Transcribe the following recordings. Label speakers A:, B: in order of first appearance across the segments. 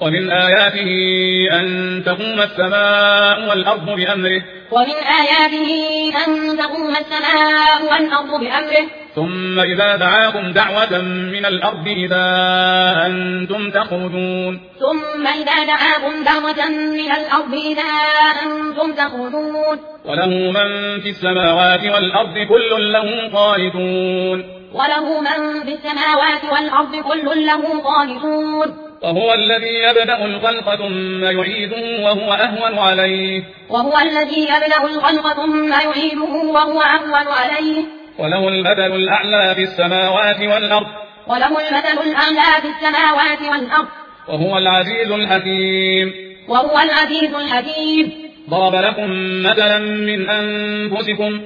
A: ومن آياته أن تقوم السماء والأرض بأمره ثم إذا دعاكم دعوة من الأرض إذا أنتم تخرجون وله من في السماوات والأرض كل له قانتون وهو الذي يبدأ الخلق ثم يعيده وهو أهون عليه وله المثل الأعلى في السماوات والأرض وهو العزيز الحكيم ضرب لكم مثلا من أنفسكم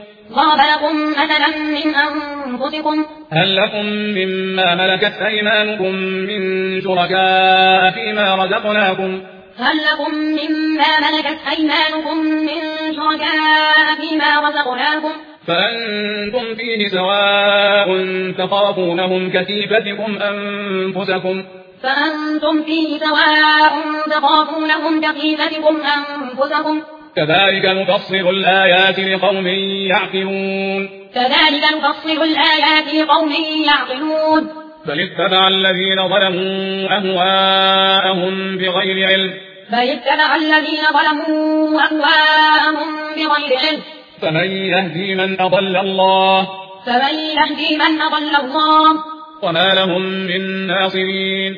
A: هل لكم مما ملكت أيمانكم من شركاء فيما رزقناكم فأنتم فيه سواء تخافونهم كخيفتكم أنفسكم كذلك نفصل الآيات لقوم يعقلون بل اتبع الذين ظلموا أهواءهم بغير علم فمن يهدي من أضل الله وما لهم من ناصرين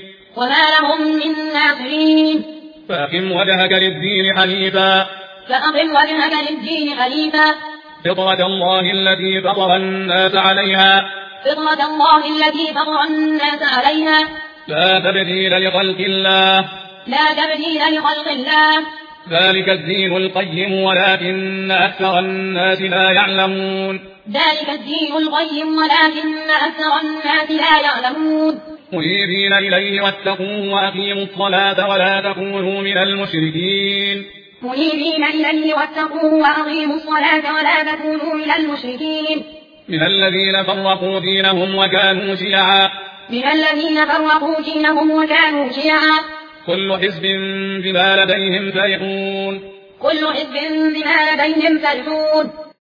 A: فأقم وجهك للدين حنيفا فطرة الله التي فطر الناس عليها لا تبديل لخلق الله ذلك الدين القيم ولكن أكثر الناس لا يعلمون منيبين إليه واتقوه وأقيموا الصلاة ولا تكونوا من المشركين من الذين فرقوا دينهم وكانوا شيعا كل حزب بما لديهم فرحون